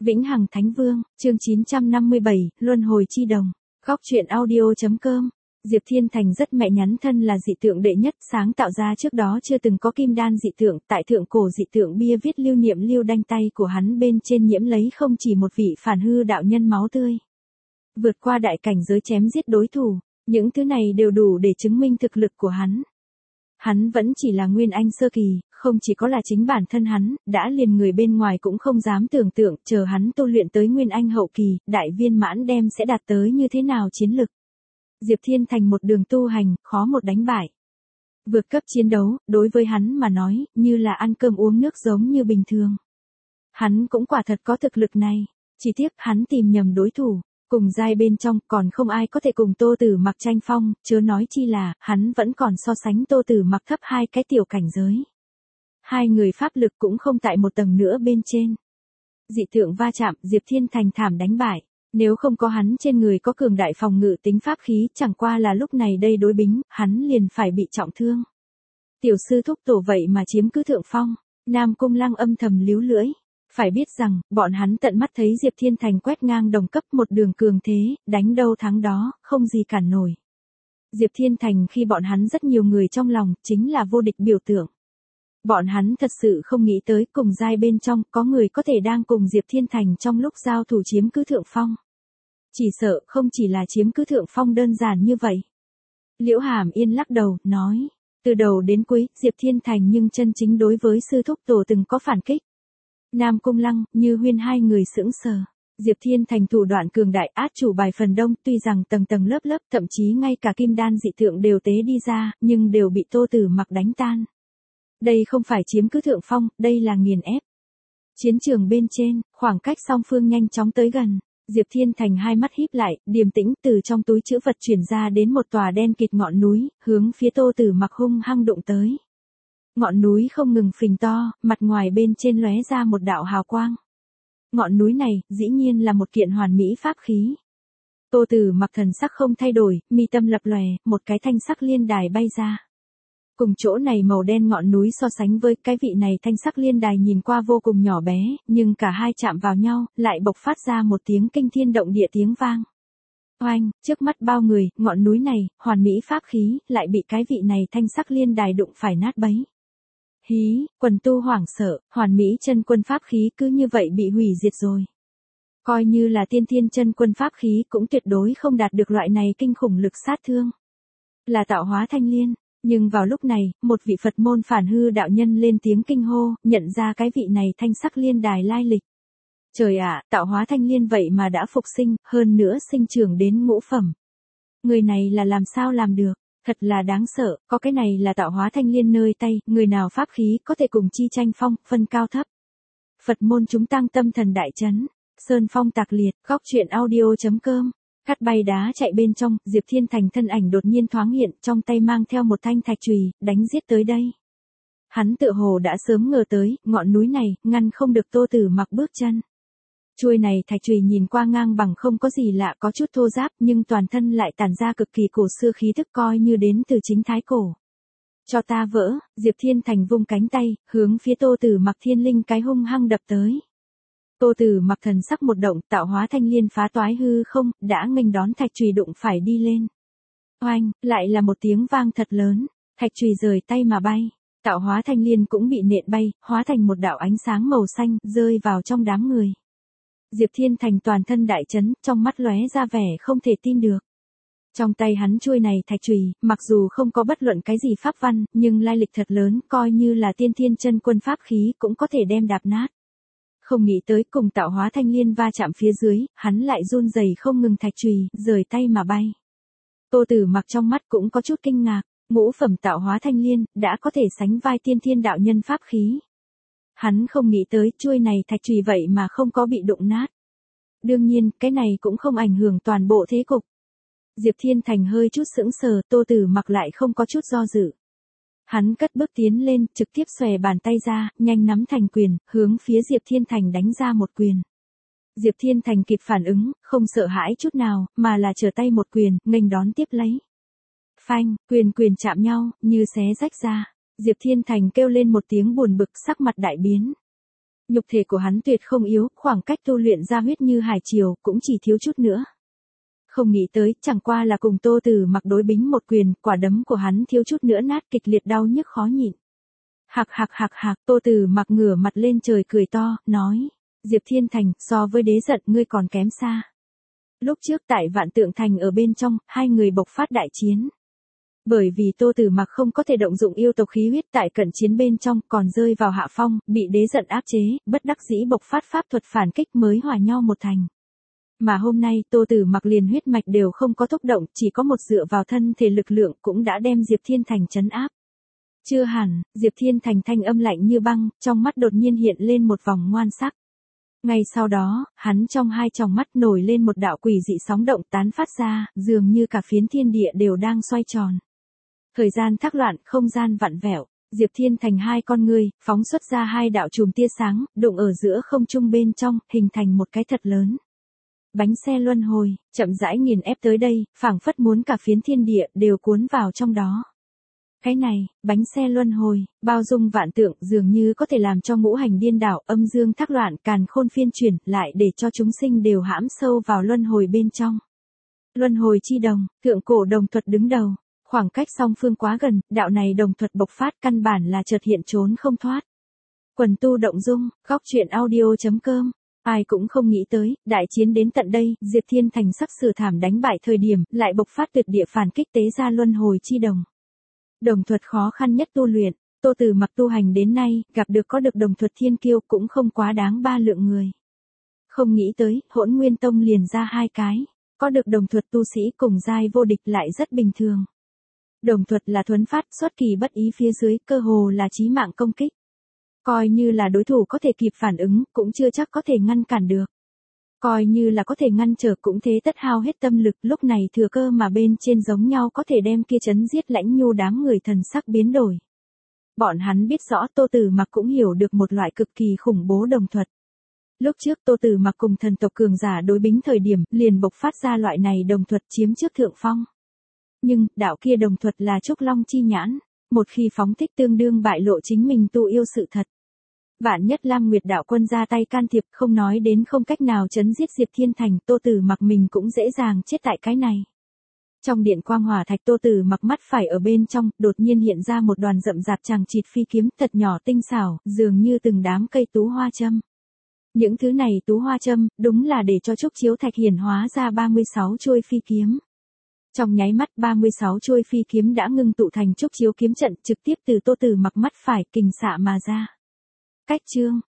Vĩnh Hằng Thánh Vương, chương 957, Luân hồi chi đồng. Góc truyện audio.com. Diệp Thiên Thành rất mẹ nhắn thân là dị tượng đệ nhất sáng tạo ra trước đó chưa từng có kim đan dị tượng, tại thượng cổ dị tượng bia viết lưu niệm lưu đanh tay của hắn bên trên nhiễm lấy không chỉ một vị phản hư đạo nhân máu tươi. Vượt qua đại cảnh giới chém giết đối thủ, những thứ này đều đủ để chứng minh thực lực của hắn. Hắn vẫn chỉ là Nguyên Anh sơ kỳ, không chỉ có là chính bản thân hắn, đã liền người bên ngoài cũng không dám tưởng tượng, chờ hắn tu luyện tới Nguyên Anh hậu kỳ, đại viên mãn đem sẽ đạt tới như thế nào chiến lực. Diệp Thiên Thành một đường tu hành, khó một đánh bại. Vượt cấp chiến đấu, đối với hắn mà nói, như là ăn cơm uống nước giống như bình thường. Hắn cũng quả thật có thực lực này, chỉ tiếc hắn tìm nhầm đối thủ. Cùng giai bên trong còn không ai có thể cùng Tô Tử Mặc tranh phong, chớ nói chi là, hắn vẫn còn so sánh Tô Tử Mặc thấp hai cái tiểu cảnh giới. Hai người pháp lực cũng không tại một tầng nữa bên trên. Dị tượng va chạm, Diệp Thiên Thành thảm đánh bại. Nếu không có hắn trên người có cường đại phòng ngự tính pháp khí, chẳng qua là lúc này đây đối bính, hắn liền phải bị trọng thương. Tiểu sư thúc tổ vậy mà chiếm cứ thượng phong, Nam Cung Lăng âm thầm líu lưỡi. Phải biết rằng, bọn hắn tận mắt thấy Diệp Thiên Thành quét ngang đồng cấp một đường cường thế, đánh đâu thắng đó, không gì cản nổi. Diệp Thiên Thành khi bọn hắn rất nhiều người trong lòng, chính là vô địch biểu tượng. Bọn hắn thật sự không nghĩ tới cùng giai bên trong, có người có thể đang cùng Diệp Thiên Thành trong lúc giao thủ chiếm cứ thượng phong. Chỉ sợ không chỉ là chiếm cứ thượng phong đơn giản như vậy. Liễu Hàm Yên lắc đầu, nói, từ đầu đến cuối, Diệp Thiên Thành nhưng chân chính đối với sư thúc tổ từng có phản kích. Nam Cung Lăng, Như Huyên hai người sững sờ. Diệp Thiên Thành thủ đoạn cường đại át chủ bài phần đông, tuy rằng tầng tầng lớp lớp, thậm chí ngay cả kim đan dị tượng đều tế đi ra, nhưng đều bị Tô Tử Mặc đánh tan. Đây không phải chiếm cứ thượng phong, đây là nghiền ép. Chiến trường bên trên, khoảng cách song phương nhanh chóng tới gần. Diệp Thiên Thành hai mắt híp lại, điềm tĩnh từ trong túi trữ vật chuyển ra đến một tòa đen kịt ngọn núi, hướng phía Tô Tử Mặc hung hăng đụng tới. Ngọn núi không ngừng phình to, mặt ngoài bên trên lóe ra một đạo hào quang. Ngọn núi này, dĩ nhiên là một kiện hoàn mỹ pháp khí. Tô Tử Mặc thần sắc không thay đổi, mi tâm lập lòe, một cái thanh sắc liên đài bay ra. Cùng chỗ này màu đen ngọn núi so sánh với cái vị này thanh sắc liên đài nhìn qua vô cùng nhỏ bé, nhưng cả hai chạm vào nhau, lại bộc phát ra một tiếng kinh thiên động địa tiếng vang. Oanh, trước mắt bao người, ngọn núi này, hoàn mỹ pháp khí, lại bị cái vị này thanh sắc liên đài đụng phải nát bấy. Hí, quần tu hoảng sợ, hoàn mỹ chân quân pháp khí cứ như vậy bị hủy diệt rồi. Coi như là tiên thiên chân quân pháp khí cũng tuyệt đối không đạt được loại này kinh khủng lực sát thương. Là tạo hóa thanh liên, nhưng vào lúc này, một vị Phật môn phản hư đạo nhân lên tiếng kinh hô, nhận ra cái vị này thanh sắc liên đài lai lịch. Trời ạ, tạo hóa thanh liên vậy mà đã phục sinh, hơn nữa sinh trưởng đến ngũ phẩm. Người này là làm sao làm được? Thật là đáng sợ, có cái này là tạo hóa thanh liên nơi tay, người nào pháp khí có thể cùng chi tranh phong, phân cao thấp. Phật môn chúng tăng tâm thần đại chấn, sơn phong tạc liệt, góc truyện audio.com. Cắt bay đá chạy bên trong, Diệp Thiên Thành thân ảnh đột nhiên thoáng hiện, trong tay mang theo một thanh thạch chùy, đánh giết tới đây. Hắn tựa hồ đã sớm ngờ tới, ngọn núi này, ngăn không được Tô Tử Mặc bước chân. Chuôi này thạch chùy nhìn qua ngang bằng không có gì lạ, có chút thô ráp, nhưng toàn thân lại tản ra cực kỳ cổ xưa khí thức coi như đến từ chính thái cổ. Cho ta vỡ, Diệp Thiên Thành vung cánh tay, hướng phía Tô Tử Mặc thiên linh cái hung hăng đập tới. Tô Tử Mặc thần sắc một động, tạo hóa thanh liên phá toái hư không, đã nghênh đón thạch chùy đụng phải đi lên. Oanh, lại là một tiếng vang thật lớn, thạch chùy rời tay mà bay, tạo hóa thanh liên cũng bị nện bay, hóa thành một đạo ánh sáng màu xanh, rơi vào trong đám người. Diệp Thiên Thành toàn thân đại chấn, trong mắt lóe ra vẻ không thể tin được. Trong tay hắn chuôi này thạch chùy, mặc dù không có bất luận cái gì pháp văn, nhưng lai lịch thật lớn, coi như là tiên thiên chân quân pháp khí cũng có thể đem đạp nát. Không nghĩ tới cùng tạo hóa thanh liên va chạm phía dưới, hắn lại run rẩy không ngừng thạch chùy, rời tay mà bay. Tô Tử Mặc trong mắt cũng có chút kinh ngạc, ngũ phẩm tạo hóa thanh liên, đã có thể sánh vai tiên thiên đạo nhân pháp khí. Hắn không nghĩ tới chuôi này thạch chùy vậy mà không có bị đụng nát. Đương nhiên, cái này cũng không ảnh hưởng toàn bộ thế cục. Diệp Thiên Thành hơi chút sững sờ, Tô Tử Mặc lại không có chút do dự. Hắn cất bước tiến lên, trực tiếp xòe bàn tay ra, nhanh nắm thành quyền, hướng phía Diệp Thiên Thành đánh ra một quyền. Diệp Thiên Thành kịp phản ứng, không sợ hãi chút nào, mà là trở tay một quyền, nghênh đón tiếp lấy. Phanh, quyền chạm nhau, như xé rách ra. Diệp Thiên Thành kêu lên một tiếng buồn bực, sắc mặt đại biến. Nhục thể của hắn tuyệt không yếu, khoảng cách tu luyện ra huyết như hải triều, cũng chỉ thiếu chút nữa. Không nghĩ tới, chẳng qua là cùng Tô Tử Mặc đối bính một quyền, quả đấm của hắn thiếu chút nữa nát, kịch liệt đau nhức khó nhịn. Hạc, Tô Tử Mặc ngửa mặt lên trời cười to, nói, Diệp Thiên Thành, so với đế giận ngươi còn kém xa. Lúc trước tại Vạn Tượng Thành ở bên trong, hai người bộc phát đại chiến. Bởi vì Tô Tử Mặc không có thể động dụng yêu tộc khí huyết tại cận chiến bên trong, còn rơi vào hạ phong, bị đế giận áp chế, bất đắc dĩ bộc phát pháp thuật phản kích mới hòa nhau một thành. Mà hôm nay Tô Tử Mặc liền huyết mạch đều không có thúc động, chỉ có một dựa vào thân thể lực lượng cũng đã đem Diệp Thiên Thành trấn áp. Chưa hẳn, Diệp Thiên Thành thanh âm lạnh như băng, trong mắt đột nhiên hiện lên một vòng ngoan sắc. Ngay sau đó, hắn trong hai tròng mắt nổi lên một đạo quỷ dị sóng động tán phát ra, dường như cả phiến thiên địa đều đang xoay tròn. Thời gian thác loạn, không gian vặn vẹo, Diệp Thiên Thành hai con ngươi, phóng xuất ra hai đạo chùm tia sáng, đụng ở giữa không trung bên trong, hình thành một cái thật lớn. Bánh xe luân hồi, chậm rãi nghiền ép tới đây, phảng phất muốn cả phiến thiên địa đều cuốn vào trong đó. Cái này, bánh xe luân hồi, bao dung vạn tượng, dường như có thể làm cho ngũ hành điên đảo, âm dương thác loạn, càn khôn phiên chuyển, lại để cho chúng sinh đều hãm sâu vào luân hồi bên trong. Luân hồi chi đồng, thượng cổ đồng thuật đứng đầu, khoảng cách song phương quá gần, đạo này đồng thuật bộc phát căn bản là chợt hiện trốn không thoát. Quần tu động dung, góc truyện audio.com. Ai cũng không nghĩ tới, đại chiến đến tận đây, Diệp Thiên Thành sắp sửa thảm đánh bại thời điểm, lại bộc phát tuyệt địa phản kích tế ra luân hồi chi đồng. Đồng thuật khó khăn nhất tu luyện, Tô Tử Mặc tu hành đến nay, gặp được có được đồng thuật thiên kiêu cũng không quá đáng ba lượng người. Không nghĩ tới, Hỗn Nguyên Tông liền ra hai cái, có được đồng thuật tu sĩ cùng giai vô địch lại rất bình thường. Đồng thuật là thuấn phát, xuất kỳ bất ý phía dưới, cơ hồ là chí mạng công kích. Coi như là đối thủ có thể kịp phản ứng, cũng chưa chắc có thể ngăn cản được. Coi như là có thể ngăn trở cũng thế tất hao hết tâm lực, lúc này thừa cơ mà bên trên giống nhau có thể đem kia chấn giết Lãnh Nhu đám người thần sắc biến đổi. Bọn hắn biết rõ Tô Tử Mặc cũng hiểu được một loại cực kỳ khủng bố đồng thuật. Lúc trước Tô Tử Mặc cùng thần tộc cường giả đối bính thời điểm, liền bộc phát ra loại này đồng thuật chiếm trước thượng phong. Nhưng, đạo kia đồng thuật là Trúc Long chi nhãn, một khi phóng thích tương đương bại lộ chính mình tu yêu sự thật. Vạn nhất Lam Nguyệt đạo quân ra tay can thiệp, không nói đến không cách nào chấn giết Diệp Thiên Thành, Tô Tử Mặc mình cũng dễ dàng chết tại cái này. Trong điện quang hỏa thạch, Tô Tử Mặc mắt phải ở bên trong, đột nhiên hiện ra một đoàn rậm rạp chằng chịt phi kiếm thật nhỏ tinh xảo, dường như từng đám cây tú hoa châm. Những thứ này tú hoa châm, đúng là để cho trúc chiếu thạch hiển hóa ra 36 chuôi phi kiếm. Trong nháy mắt 36 chuôi phi kiếm đã ngưng tụ thành trúc chiếu kiếm trận, trực tiếp từ Tô Tử Mặc mắt phải kình xạ mà ra. Cách chương,